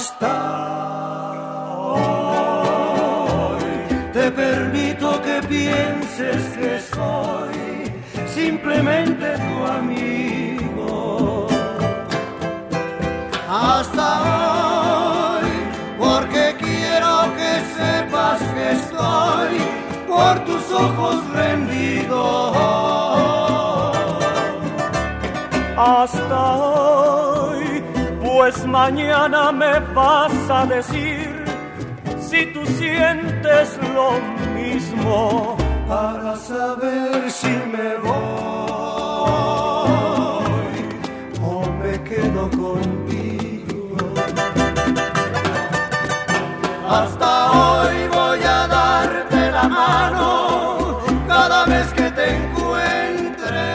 Hasta hoy te permito que pienses que soy simplemente tu amigo. Hasta hoy, porque quiero que sepas que estoy por tus ojos rendido. Hasta hoy, pues mañana me vas a decir si tú sientes lo mismo, para saber si me voy o me quedo contigo. Hasta hoy voy a darte la mano cada vez que te encuentre.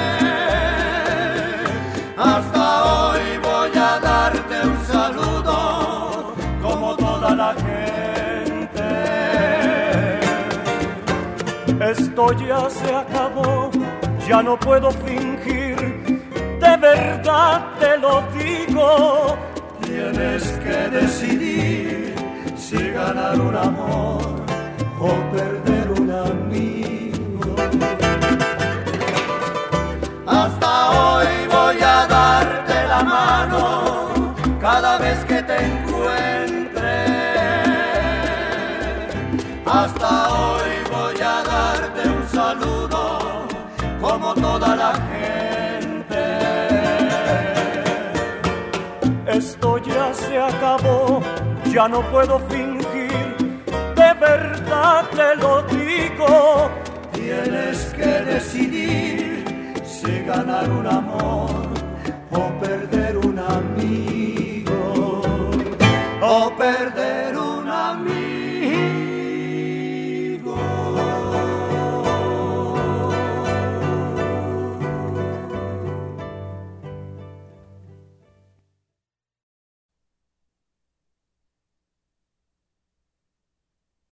Hasta hoy voy a darte un saludo como toda la gente. Esto ya se acabó, ya no puedo fingir, de verdad te lo digo. Tienes que decidir si ganar un amor o perder un amigo. Hasta hoy voy a darte la mano cada vez que te encuentre. Hasta hoy voy a darte un saludo como toda la gente. Esto ya se acabó, ya no puedo fingir, de verdad te lo digo. Tienes que decidir si ganar un amor o perder un amigo, o perder